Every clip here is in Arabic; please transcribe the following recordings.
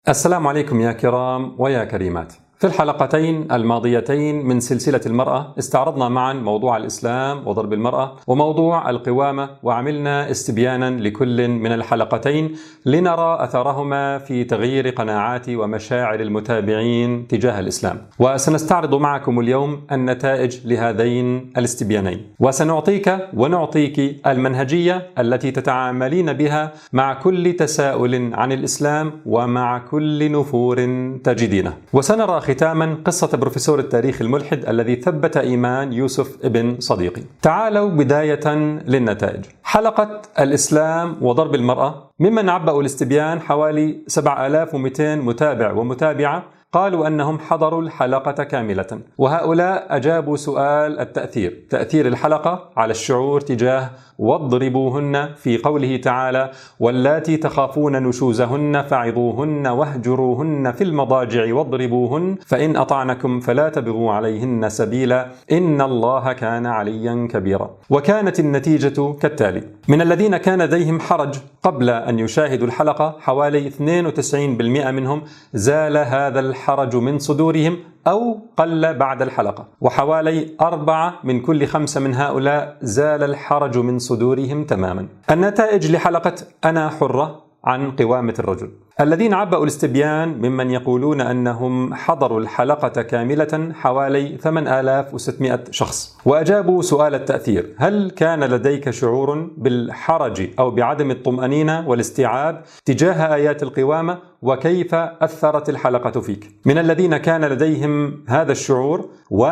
السلام عليكم يا كرام ويا كريمات. في الحلقتين الماضيتين من سلسلة المرأة استعرضنا معا موضوع الإسلام وضرب المرأة وموضوع القوامة، وعملنا استبيانا لكل من الحلقتين لنرى أثرهما في تغيير قناعات ومشاعر المتابعين تجاه الإسلام. وسنستعرض معكم اليوم النتائج لهذين الاستبيانين، وسنعطيك ونعطيك المنهجية التي تتعاملين بها مع كل تساؤل عن الإسلام ومع كل نفور تجدينه. وسنرى ختاما قصة بروفيسور التاريخ الملحد الذي ثبت إيمان يوسف ابن صديقي. تعالوا بداية للنتائج. حلقة الإسلام وضرب المرأة، ممن عبأوا الاستبيان حوالي 7200 متابع ومتابعة قالوا أنهم حضروا الحلقة كاملة، وهؤلاء أجابوا سؤال التأثير، تأثير الحلقة على الشعور تجاه واضربوهن في قوله تعالى: واللاتي تخافون نشوزهن فعظوهن واهجروهن في المضاجع واضربوهن فإن أطعنكم فلا تبغوا عليهن سبيلا إن الله كان عليا كبيرا. وكانت النتيجة كالتالي: من الذين كان لديهم حرج قبل أن يشاهدوا الحلقة حوالي 92% منهم زال هذا الحرج من صدورهم أو قل بعد الحلقة، وحوالي 4 من كل 5 من هؤلاء زال الحرج من صدورهم تماما. النتائج لحلقة أنا حرة عن قوامة الرجل. الذين عبأوا الاستبيان ممن يقولون أنهم حضروا الحلقة كاملة حوالي 8600 شخص، وأجابوا سؤال التأثير: هل كان لديك شعور بالحرج أو بعدم الطمأنينة والاستيعاب تجاه آيات القوامة؟ وكيف أثرت الحلقة فيك؟ من الذين كان لديهم هذا الشعور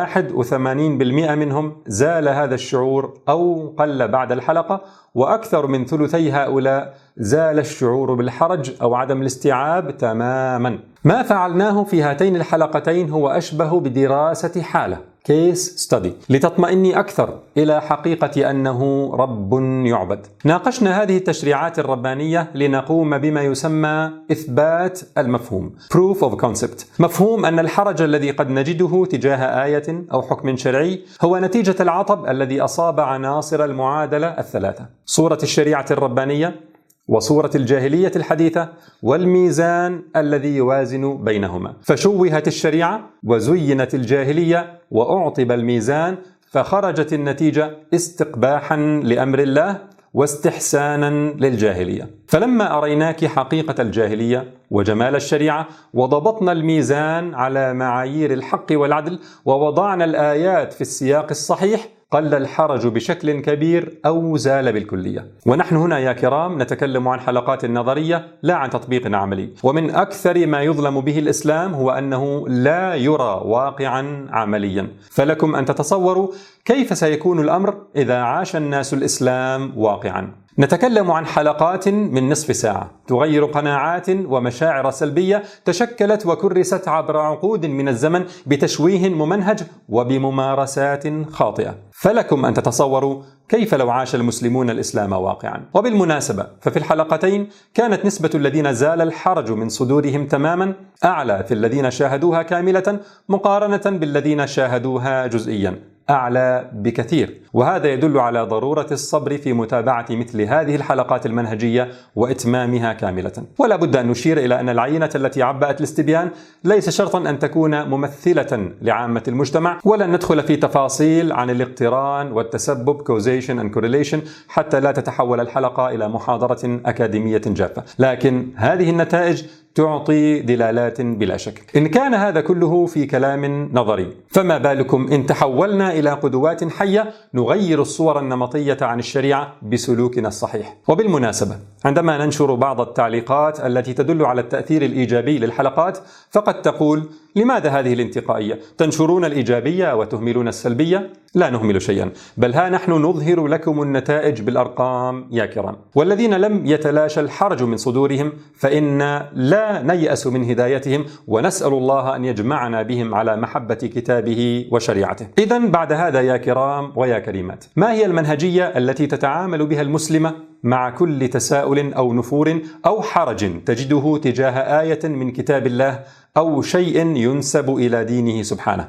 81% منهم زال هذا الشعور أو قل بعد الحلقة، وأكثر من ثلثي هؤلاء زال الشعور بالحرج أو عدم الاستيعاب تماما. ما فعلناه في هاتين الحلقتين هو أشبه بدراسة حالة، كيس ستادي، لتطمئني أكثر إلى حقيقة أنه رب يعبد. ناقشنا هذه التشريعات الربانية لنقوم بما يسمى إثبات المفهوم، proof of concept، مفهوم أن الحرج الذي قد نجده تجاه آية أو حكم شرعي هو نتيجة العطب الذي أصاب عناصر المعادلة الثلاثة: صورة الشريعة الربانية، وصورة الجاهلية الحديثة، والميزان الذي يوازن بينهما. فشوهت الشريعة وزينت الجاهلية وأعطب الميزان، فخرجت النتيجة استقباحا لأمر الله واستحسانا للجاهلية. فلما أريناك حقيقة الجاهلية وجمال الشريعة وضبطنا الميزان على معايير الحق والعدل ووضعنا الآيات في السياق الصحيح، قل الحرج بشكل كبير أو زال بالكلية. ونحن هنا يا كرام نتكلم عن حلقات نظرية لا عن تطبيق عملي. ومن أكثر ما يظلم به الإسلام هو أنه لا يرى واقعا عمليا. فلكم أن تتصوروا كيف سيكون الأمر إذا عاش الناس الإسلام واقعا. نتكلم عن حلقات من نصف ساعة تغير قناعات ومشاعر سلبية تشكلت وكرست عبر عقود من الزمن بتشويه ممنهج وبممارسات خاطئة. فلكم أن تتصوروا كيف لو عاش المسلمون الإسلام واقعا. وبالمناسبة ففي الحلقتين كانت نسبة الذين زال الحرج من صدورهم تماما أعلى في الذين شاهدوها كاملة مقارنة بالذين شاهدوها جزئيا، أعلى بكثير. وهذا يدل على ضرورة الصبر في متابعة مثل هذه الحلقات المنهجية وإتمامها كاملة. ولا بد أن نشير إلى أن العينة التي عبأت الاستبيان ليس شرطا أن تكون ممثلة لعامة المجتمع، ولن ندخل في تفاصيل عن الاقتران والتسبب causation and correlation حتى لا تتحول الحلقة إلى محاضرة أكاديمية جافة. لكن هذه النتائج تعطي دلالات بلا شك. إن كان هذا كله في كلام نظري، فما بالكم إن تحولنا إلى قدوات حية نغير الصور النمطية عن الشريعة بسلوكنا الصحيح. وبالمناسبة عندما ننشر بعض التعليقات التي تدل على التأثير الإيجابي للحلقات فقد تقول: لماذا هذه الانتقائية؟ تنشرون الإيجابية وتهملون السلبية؟ لا نهمل شيئا، بل ها نحن نظهر لكم النتائج بالأرقام يا كرام. والذين لم يتلاشى الحرج من صدورهم فإن لا نيأس من هدايتهم، ونسأل الله أن يجمعنا بهم على محبة كتابه وشريعته. إذن بعد هذا يا كرام ويا كريمات، ما هي المنهجية التي تتعامل بها المسلمة مع كل تساؤل أو نفور أو حرج تجده تجاه آية من كتاب الله أو شيء ينسب إلى دينه سبحانه؟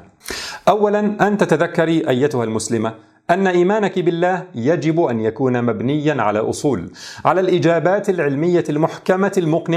أولا، أن تتذكري أيتها المسلمة أن إيمانك بالله يجب أن يكون مبنيا على أصول، على الإجابات العلمية المحكمة المقنعة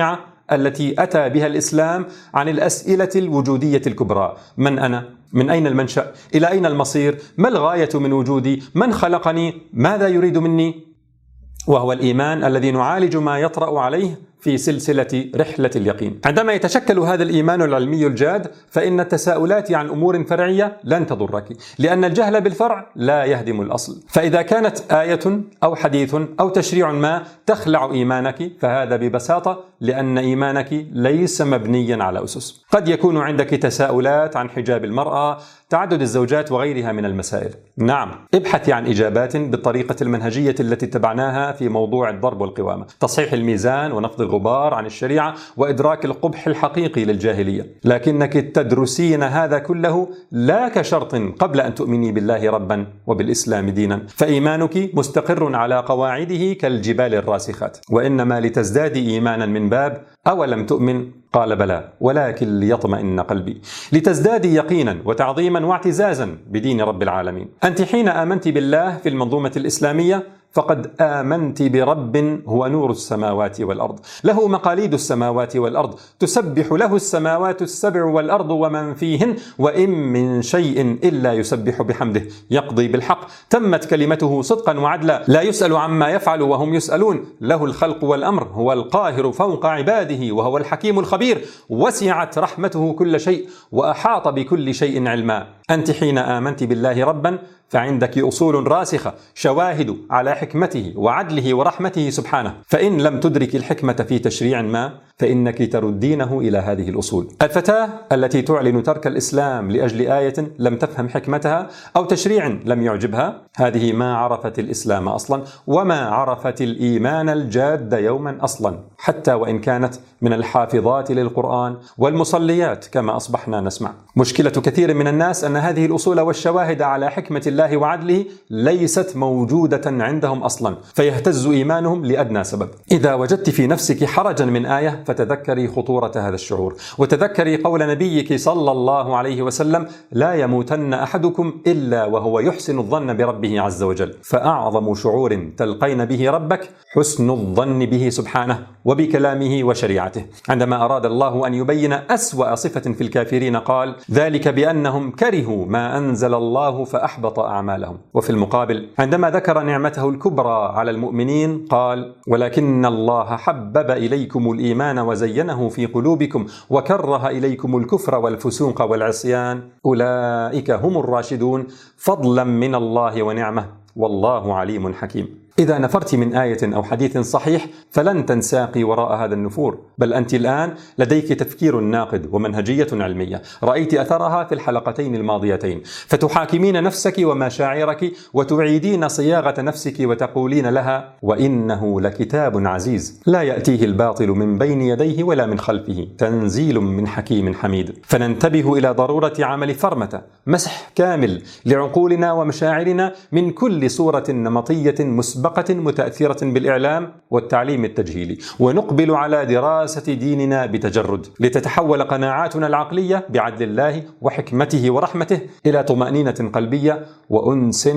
التي أتى بها الإسلام عن الأسئلة الوجودية الكبرى: من أنا؟ من أين المنشأ؟ إلى أين المصير؟ ما الغاية من وجودي؟ من خلقني؟ ماذا يريد مني؟ وهو الإيمان الذي نعالج ما يطرأ عليه في سلسلة رحلة اليقين. عندما يتشكل هذا الإيمان العلمي الجاد، فإن التساؤلات عن أمور فرعية لن تضرك، لأن الجهل بالفرع لا يهدم الأصل. فإذا كانت آية أو حديث أو تشريع ما تخلع إيمانك، فهذا ببساطة لأن إيمانك ليس مبنيا على أسس. قد يكون عندك تساؤلات عن حجاب المرأة، تعدد الزوجات وغيرها من المسائل. نعم، ابحثي عن إجابات بالطريقة المنهجية التي اتبعناها في موضوع الضرب والقوامة، تصحيح الميزان ونفض الغبار عن الشريعة وإدراك القبح الحقيقي للجاهلية. لكنك تدرسين هذا كله لا كشرط قبل أن تؤمني بالله ربا وبالإسلام دينا، فإيمانك مستقر على قواعده كالجبال الراسخات، وإنما لتزدادي إيمانا من باب أولم تؤمن؟ قال بلى ولكن ليطمئن قلبي، لتزدادي يقينا وتعظيما واعتزازا بدين رب العالمين. أنت حين آمنت بالله في المنظومة الإسلامية فقد آمنت برب هو نور السماوات والأرض، له مقاليد السماوات والأرض، تسبح له السماوات السبع والأرض ومن فيهن، وإن من شيء إلا يسبح بحمده، يقضي بالحق، تمت كلمته صدقا وعدلا، لا يسأل عما يفعل وهم يسألون، له الخلق والأمر، هو القاهر فوق عباده وهو الحكيم الخبير، وسعت رحمته كل شيء وأحاط بكل شيء علما. أنت حين آمنت بالله ربا فعندك أصول راسخة، شواهد على حكمته وعدله ورحمته سبحانه، فإن لم تدرك الحكمة في تشريع ما فإنك تردينه إلى هذه الأصول. الفتاة التي تعلن ترك الإسلام لأجل آية لم تفهم حكمتها أو تشريع لم يعجبها، هذه ما عرفت الإسلام أصلا وما عرفت الإيمان الجاد يوما أصلا، حتى وإن كانت من الحافظات للقرآن والمصليات كما أصبحنا نسمع. مشكلة كثير من الناس أن هذه الأصول والشواهد على حكمة الله وعدله ليست موجودة عندهم أصلا، فيهتز إيمانهم لأدنى سبب. إذا وجدت في نفسك حرجا من آية فتذكري خطورة هذا الشعور، وتذكري قول نبيك صلى الله عليه وسلم: لا يموتن أحدكم إلا وهو يحسن الظن بربه عز وجل. فأعظم شعور تلقين به ربك حسن الظن به سبحانه وبكلامه وشريعته. عندما أراد الله أن يبين أسوأ صفة في الكافرين قال: ذلك بأنهم كرهوا ما أنزل الله فأحبط أعمالهم. وفي المقابل عندما ذكر نعمته الكبرى على المؤمنين قال: ولكن الله حبب إليكم الإيمان وزينه في قلوبكم وكره إليكم الكفر والفسوق والعصيان أولئك هم الراشدون فضلا من الله ونعمه والله عليم حكيم. إذا نفرت من آية أو حديث صحيح فلن تنساقي وراء هذا النفور، بل أنت الآن لديك تفكير ناقد ومنهجية علمية رأيت أثرها في الحلقتين الماضيتين، فتحاكمين نفسك ومشاعرك وتعيدين صياغة نفسك وتقولين لها: وإنه لكتاب عزيز لا يأتيه الباطل من بين يديه ولا من خلفه تنزيل من حكيم حميد. فننتبه إلى ضرورة عمل فرمة مسح كامل لعقولنا ومشاعرنا من كل صورة نمطية مسبقة متأثرة بالإعلام والتعليم التجهيلي، ونقبل على دراسة ديننا بتجرد لتتحول قناعاتنا العقلية بعدل الله وحكمته ورحمته إلى طمأنينة قلبية وأنس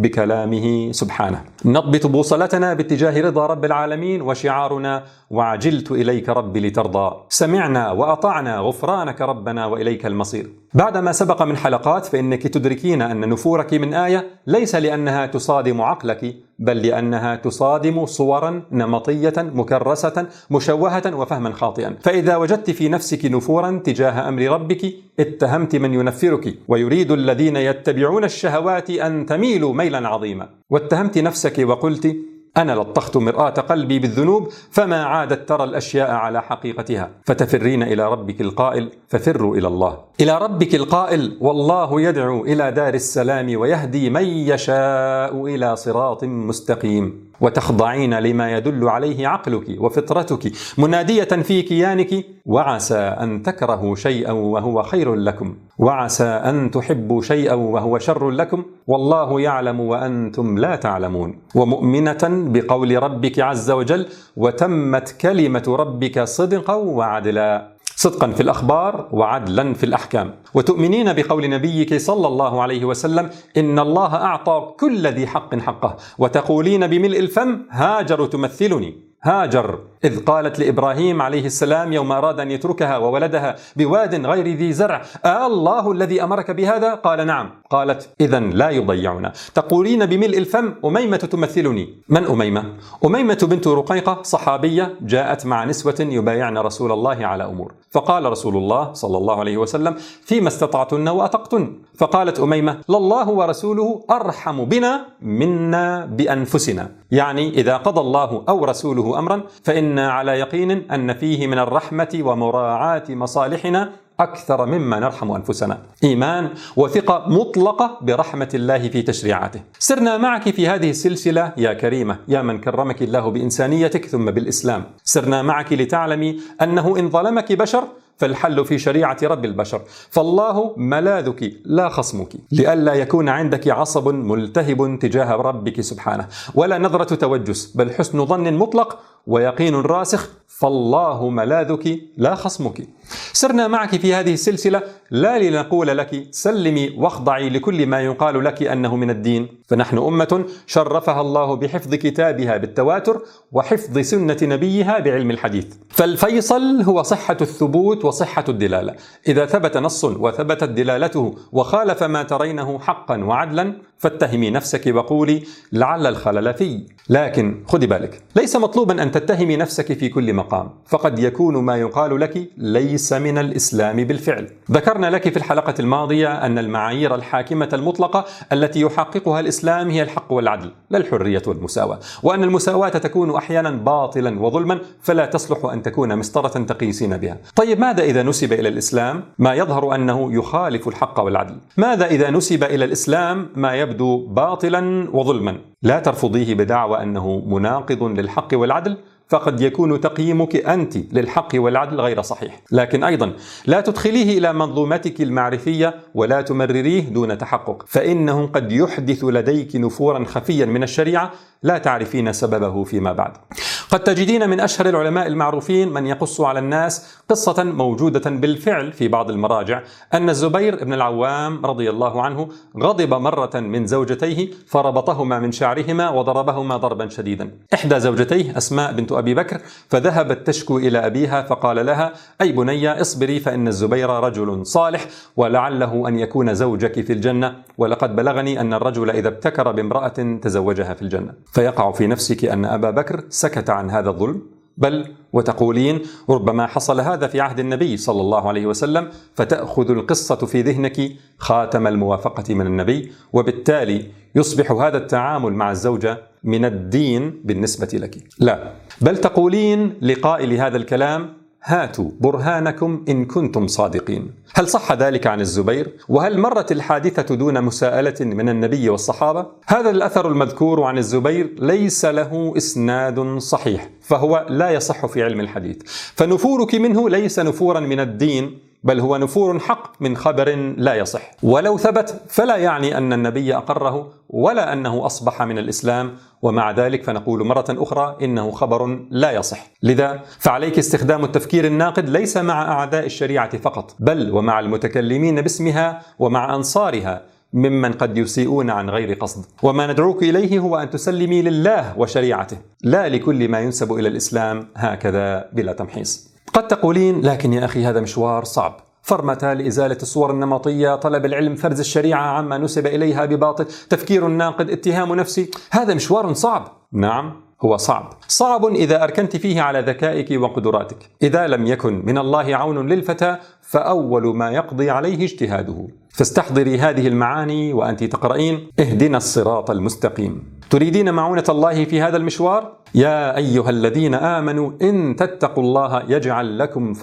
بكلامه سبحانه. نضبط بوصلتنا باتجاه رضا رب العالمين وشعارنا: وعجلت إليك ربي لترضى، سمعنا وأطعنا غفرانك ربنا وإليك المصير. بعدما سبق من حلقات فإنك تدركين أن نفورك من آية ليس لأنها تصادم عقلك، بل لأنها تصادم صورا نمطية مكرسة مشوهة وفهما خاطئا. فإذا وجدت في نفسك نفورا تجاه أمر ربك اتهمت من ينفرك ويريد الذين يتبعون الشهوات أن تميلوا ميلا عظيما، واتهمت نفسك وقلت: أنا لطخت مرآة قلبي بالذنوب فما عادت ترى الأشياء على حقيقتها. فتفرين إلى ربك القائل: ففروا إلى الله. إلى ربك القائل: والله يدعو إلى دار السلام ويهدي من يشاء إلى صراط مستقيم. وتخضعين لما يدل عليه عقلك وفطرتك منادية في كيانك: وعسى أن تكرهوا شيئا وهو خير لكم، وعسى أن تحبوا شيئا وهو شر لكم، والله يعلم وأنتم لا تعلمون. ومؤمنة بقول ربك عز وجل: وتمت كلمة ربك صدقا وعدلا، صدقا في الأخبار وعدلا في الأحكام. وتؤمنين بقول نبيك صلى الله عليه وسلم: إن الله أعطى كل ذي حق حقه، وتقولين بملء الفم: هاجر تمثلني. هاجر إذ قالت لإبراهيم عليه السلام يوم أراد أن يتركها وولدها بواد غير ذي زرع: الله الذي أمرك بهذا؟ قال: نعم. قالت: إذن لا يضيعنا. تقولين بملء الفم: أميمة تمثلني. من أميمة؟ أميمة بنت رقيقة، صحابية جاءت مع نسوة يبايعن رسول الله على أمور، فقال رسول الله صلى الله عليه وسلم: فيما استطعتن وأطقتن؟ فقالت أميمة: لله ورسوله أرحم بنا منا بأنفسنا، يعني إذا قضى الله أو رسوله أمرا فإنا على يقين أن فيه من الرحمة ومراعاة مصالحنا أكثر مما نرحم أنفسنا. إيمان وثقة مطلقة برحمة الله في تشريعاته. سرنا معك في هذه السلسلة يا كريمة، يا من كرمك الله بإنسانيتك ثم بالإسلام. سرنا معك لتعلمي أنه إن ظلمك بشر فالحل في شريعة رب البشر، فالله ملاذك لا خصمك، لئلا يكون عندك عصب ملتهب تجاه ربك سبحانه، ولا نظرة توجس، بل حسن ظن مطلق ويقين راسخ، فالله ملاذك لا خصمك. سرنا معك في هذه السلسلة لا لنقول لك سلمي واخضعي لكل ما يقال لك أنه من الدين، فنحن أمة شرفها الله بحفظ كتابها بالتواتر وحفظ سنة نبيها بعلم الحديث، فالفيصل هو صحة الثبوت وصحة الدلالة. إذا ثبت نص وثبتت دلالته وخالف ما ترينه حقا وعدلا فاتهمي نفسك وقولي لعل الخلل في. لكن خذي بالك، ليس مطلوبا أن تتهمي نفسك في كل مقام، فقد يكون ما يقال لك ليس من الإسلام بالفعل. ذكرنا لك في الحلقة الماضية أن المعايير الحاكمة المطلقة التي يحققها الإسلام هي الحق والعدل، لا الحرية والمساواة، وأن المساواة تكون أحيانا باطلا وظلما فلا تصلح أن تكون مسطرة تقيسين بها. طيب ماذا إذا نسب إلى الإسلام ما يظهر أنه يخالف الحق والعدل؟ ماذا إذا نسب إلى الإسلام ما يبدو باطلا وظلما؟ لا ترفضيه بدعوى أنه مناقض للحق والعدل، فقد يكون تقييمك أنت للحق والعدل غير صحيح. لكن أيضا لا تدخليه إلى منظومتك المعرفية ولا تمرريه دون تحقق، فإنه قد يحدث لديك نفورا خفيا من الشريعة لا تعرفين سببه فيما بعد. قد تجدين من أشهر العلماء المعروفين من يقص على الناس قصة موجودة بالفعل في بعض المراجع أن الزبير بن العوام رضي الله عنه غضب مرة من زوجتيه فربطهما من شعرهما وضربهما ضربا شديدا. إحدى زوجتيه أسماء بنت أبي بكر فذهبت تشكو إلى أبيها فقال لها: أي بني اصبري فإن الزبير رجل صالح ولعله أن يكون زوجك في الجنة، ولقد بلغني أن الرجل إذا ابتكر بامرأة تزوجها في الجنة. فيقع في نفسك أن أبا بكر سكت عن هذا الظلم، بل وتقولين ربما حصل هذا في عهد النبي صلى الله عليه وسلم، فتأخذ القصة في ذهنك خاتم الموافقة من النبي، وبالتالي يصبح هذا التعامل مع الزوجة من الدين بالنسبة لك. لا، بل تقولين لقائل هذا الكلام: هاتوا برهانكم إن كنتم صادقين. هل صح ذلك عن الزبير؟ وهل مرت الحادثة دون مساءلة من النبي والصحابة؟ هذا الأثر المذكور عن الزبير ليس له إسناد صحيح، فهو لا يصح في علم الحديث، فنفورك منه ليس نفورا من الدين، بل هو نفور حق من خبر لا يصح، ولو ثبت فلا يعني أن النبي أقره ولا أنه أصبح من الإسلام، ومع ذلك فنقول مرة أخرى إنه خبر لا يصح. لذا فعليك استخدام التفكير الناقد ليس مع أعداء الشريعة فقط، بل ومع المتكلمين باسمها ومع أنصارها ممن قد يسيئون عن غير قصد. وما ندعوك إليه هو أن تسلمي لله وشريعته، لا لكل ما ينسب إلى الإسلام هكذا بلا تمحيص. قد تقولين: لكن يا أخي هذا مشوار صعب، فرمة لإزالة الصور النمطية، طلب العلم، فرز الشريعة عما نسب إليها بباطل، تفكير ناقد، اتهام نفسي، هذا مشوار صعب. نعم، هو صعب إذا أركنت فيه على ذكائك وقدراتك. إذا لم يكن من الله عون للفتى فأول ما يقضي عليه اجتهاده. فاستحضري هذه المعاني وأنت تقرأين: اهدنا الصراط المستقيم. تريدين معونة الله في هذا المشوار؟ يا أيها الذين آمنوا إن تتقوا الله يجعل لكم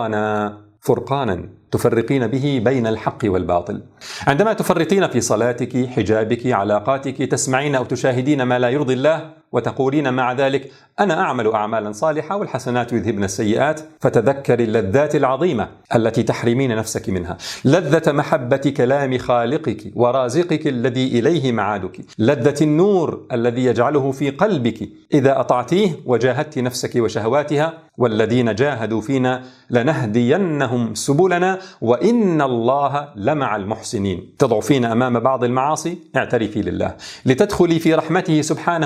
فرقانا تفرقين به بين الحق والباطل. عندما تفرطين في صلاتك، حجابك، علاقاتك، تسمعين أو تشاهدين ما لا يرضي الله وتقولين مع ذلك: أنا أعمل أعمالا صالحة والحسنات يذهبن السيئات، فتذكري اللذات العظيمة التي تحرمين نفسك منها، لذة محبة كلام خالقك ورازقك الذي إليه معادك، لذة النور الذي يجعله في قلبك إذا أطعتيه وجاهدت نفسك وشهواتها، والذين جاهدوا فينا لنهدينهم سبلنا وإن الله لمع المحسنين. تضعفين أمام بعض المعاصي، اعترفي لله لتدخلي في رحمته سبحانه، إذ قال: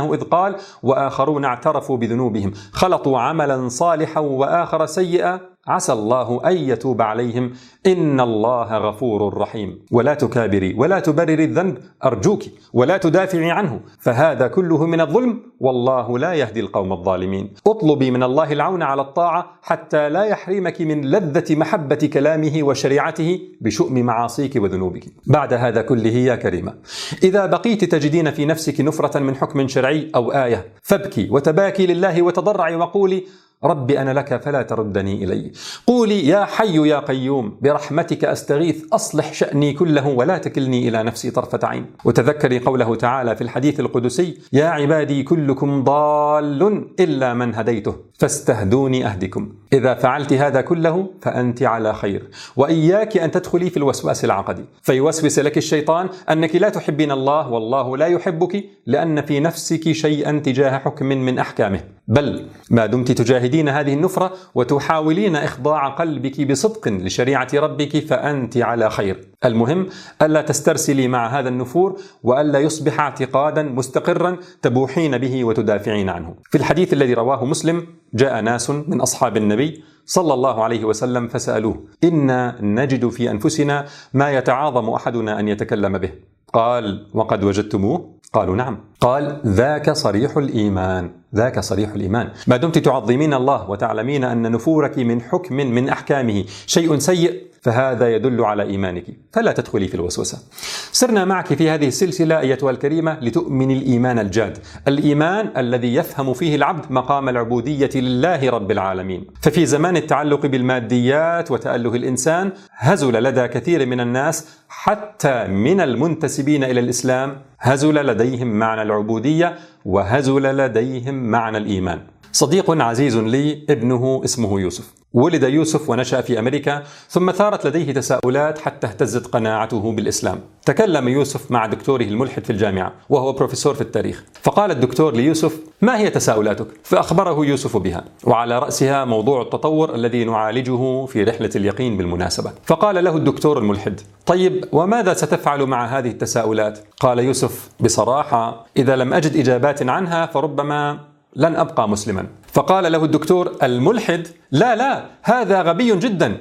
قال: وآخرون اعترفوا بذنوبهم خلطوا عملا صالحا وآخر سيئا عسى الله أن يتوب عليهم إن الله غفور رحيم. ولا تكابري ولا تبرري الذنب أرجوك ولا تدافعي عنه، فهذا كله من الظلم، والله لا يهدي القوم الظالمين. اطلبي من الله العون على الطاعة حتى لا يحرمك من لذة محبة كلامه وشريعته بشؤم معاصيك وذنوبك. بعد هذا كله يا كريمة، إذا بقيت تجدين في نفسك نفرة من حكم شرعي أو آية فابكي وتباكي لله وتضرعي وقولي: رب أنا لك فلا تردني إلي. قولي: يا حي يا قيوم برحمتك أستغيث أصلح شأني كله ولا تكلني إلى نفسي طرفة عين. وتذكري قوله تعالى في الحديث القدسي: يا عبادي كلكم ضال إلا من هديته فاستهدوني أهدكم. إذا فعلت هذا كله فأنت على خير، وإياك أن تدخلي في الوسواس العقدي فيوسوس لك الشيطان أنك لا تحبين الله والله لا يحبك لأن في نفسك شيئا تجاه حكم من أحكامه. بل ما دمت تجاهدين هذه النفرة وتحاولين إخضاع قلبك بصدق لشريعة ربك فأنت على خير. المهم ألا تسترسلي مع هذا النفور، وألا يصبح اعتقادا مستقرا تبوحين به وتدافعين عنه. في الحديث الذي رواه مسلم جاء ناس من أصحاب النبي صلى الله عليه وسلم فسألوه: إنا نجد في أنفسنا ما يتعاظم أحدنا أن يتكلم به. قال: وقد وجدتموه؟ قالوا: نعم. قال: ذاك صريح الإيمان، ذاك صريح الإيمان. ما دمت تعظمين الله وتعلمين أن نفورك من حكم من أحكامه شيء سيء فهذا يدل على إيمانك، فلا تدخلي في الوسوسة. سرنا معك في هذه السلسلة أيتها الكريمة لتؤمن الإيمان الجاد، الإيمان الذي يفهم فيه العبد مقام العبودية لله رب العالمين. ففي زمان التعلق بالماديات وتأله الإنسان هزل لدى كثير من الناس حتى من المنتسبين إلى الإسلام هزل لديهم معنى العبودية وهزل لديهم معنى الإيمان. صديق عزيز لي ابنه اسمه يوسف، ولد يوسف ونشأ في أمريكا، ثم ثارت لديه تساؤلات حتى اهتزت قناعته بالإسلام. تكلم يوسف مع دكتوره الملحد في الجامعة وهو بروفيسور في التاريخ، فقال الدكتور ليوسف: ما هي تساؤلاتك؟ فأخبره يوسف بها، وعلى رأسها موضوع التطور الذي نعالجه في رحلة اليقين بالمناسبة. فقال له الدكتور الملحد: طيب وماذا ستفعل مع هذه التساؤلات؟ قال يوسف بصراحة: إذا لم أجد إجابات عنها فربما لن أبقى مسلما. فقال له الدكتور الملحد: لا هذا غبي جدا.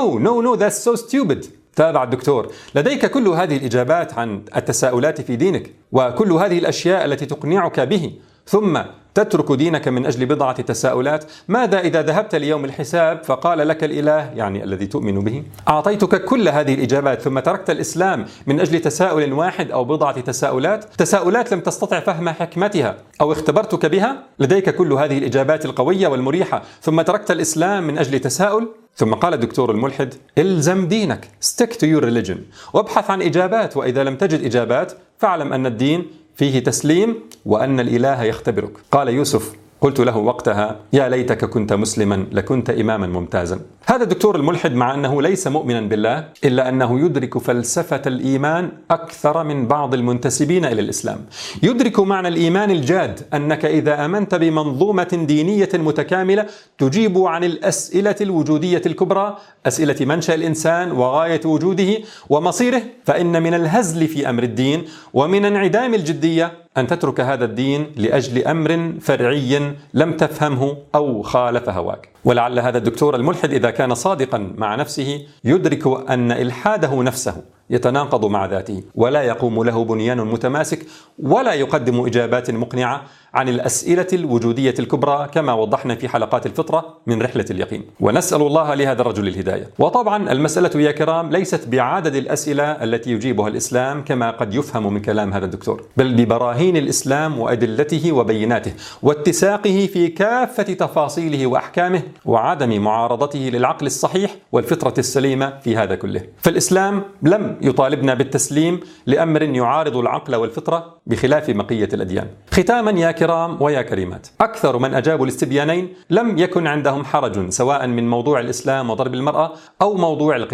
No that's so stupid. تابع الدكتور: لديك كل هذه الإجابات عن التساؤلات في دينك وكل هذه الأشياء التي تقنعك به، ثم تترك دينك من أجل بضعة تساؤلات. ماذا إذا ذهبت ليوم الحساب فقال لك الإله، يعني الذي تؤمن به: أعطيتك كل هذه الإجابات ثم تركت الإسلام من أجل تساؤل واحد أو بضعة تساؤلات لم تستطع فهم حكمتها أو اختبرتك بها؟ لديك كل هذه الإجابات القوية والمريحة ثم تركت الإسلام من أجل تساؤل؟ ثم قال الدكتور الملحد: الزم دينك، stick to your religion، وابحث عن إجابات، وإذا لم تجد إجابات فاعلم أن الدين فيه تسليم وأن الإله يختبرك. قال يوسف: قلت له وقتها: يا ليتك كنت مسلما لكنت إماما ممتازا. هذا الدكتور الملحد مع أنه ليس مؤمنا بالله إلا أنه يدرك فلسفة الإيمان أكثر من بعض المنتسبين إلى الإسلام. يدرك معنى الإيمان الجاد، أنك إذا أمنت بمنظومة دينية متكاملة تجيب عن الأسئلة الوجودية الكبرى، أسئلة منشأ الإنسان وغاية وجوده ومصيره، فإن من الهزل في أمر الدين ومن انعدام الجدية أن تترك هذا الدين لأجل أمر فرعي لم تفهمه أو خالف هواك. ولعل هذا الدكتور الملحد إذا كان صادقا مع نفسه يدرك أن إلحاده نفسه يتناقض مع ذاته، ولا يقوم له بنيان متماسك، ولا يقدم إجابات مقنعة عن الأسئلة الوجودية الكبرى كما وضحنا في حلقات الفطرة من رحلة اليقين. ونسأل الله لهذا الرجل الهداية. وطبعا المسألة يا كرام ليست بعدد الأسئلة التي يجيبها الإسلام كما قد يفهم من كلام هذا الدكتور، بل ببراهين الإسلام وأدلته وبيناته واتساقه في كافة تفاصيله وأحكامه وعدم معارضته للعقل الصحيح والفطرة السليمة في هذا كله. فالإسلام لم يطالبنا بالتسليم لأمر يعارض العقل والفطرة بخلاف بقية الأديان. ختاما يا كرام ويا كريمات، أكثر من أجابوا الاستبيانين لم يكن عندهم حرج سواء من موضوع الإسلام وضرب المرأة أو موضوع القوامة،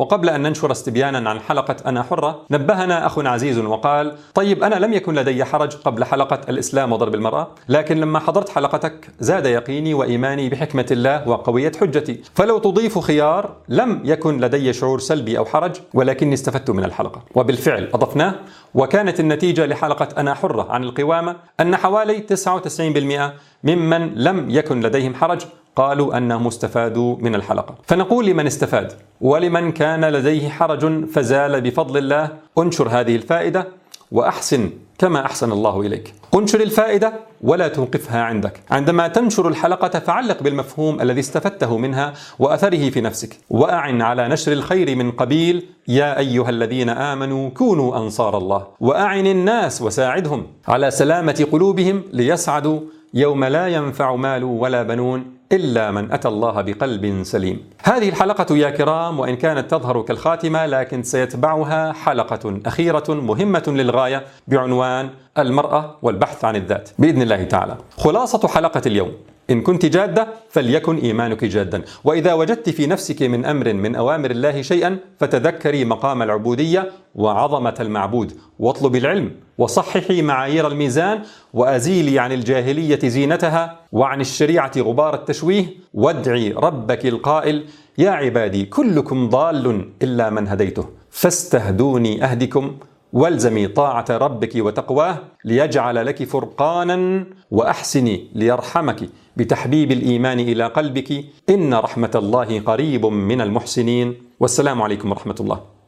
وقبل أن ننشر استبيانا عن حلقة أنا حرة نبهنا أخ عزيز وقال: طيب أنا لم يكن لدي حرج قبل حلقة الإسلام وضرب المرأة، لكن لما حضرت حلقتك زاد يقيني وإيماني بحكمة الله وقوية حجتي، فلو تضيف خيار لم يكن لدي شعور سلبي أو حرج، ولكني استفدت من الحلقة. وبالفعل أضفناه، وكانت النتيجة لحلقة أنا حرة عن القوامة أن حوالي 99% ممن لم يكن لديهم حرج قالوا أنهم استفادوا من الحلقة. فنقول لمن استفاد ولمن كان لديه حرج فزال بفضل الله: انشر هذه الفائدة وأحسن كما أحسن الله إليك. انشر الفائدة ولا توقفها عندك. عندما تنشر الحلقة فعلق بالمفهوم الذي استفدته منها وأثره في نفسك، وأعن على نشر الخير من قبيل يا أيها الذين آمنوا كونوا أنصار الله، وأعن الناس وساعدهم على سلامة قلوبهم ليسعدوا يوم لا ينفع مال ولا بنون إلا من أتى الله بقلب سليم. هذه الحلقة يا كرام وإن كانت تظهر كالخاتمة لكن سيتبعها حلقة أخيرة مهمة للغاية بعنوان المرأة والبحث عن الذات بإذن الله تعالى. خلاصة حلقة اليوم: إن كنت جادة فليكن إيمانك جادا، وإذا وجدت في نفسك من أمر من أوامر الله شيئا فتذكري مقام العبودية وعظمة المعبود، واطلبي العلم وصححي معايير الميزان، وأزيلي عن الجاهلية زينتها وعن الشريعة غبار التشويه، وادعي ربك القائل: يا عبادي كلكم ضال إلا من هديته فاستهدوني أهدكم، والزمي طاعة ربك وتقواه ليجعل لك فرقانا، وأحسني ليرحمك بتحبيب الإيمان إلى قلبك، إن رحمة الله قريب من المحسنين. والسلام عليكم ورحمة الله.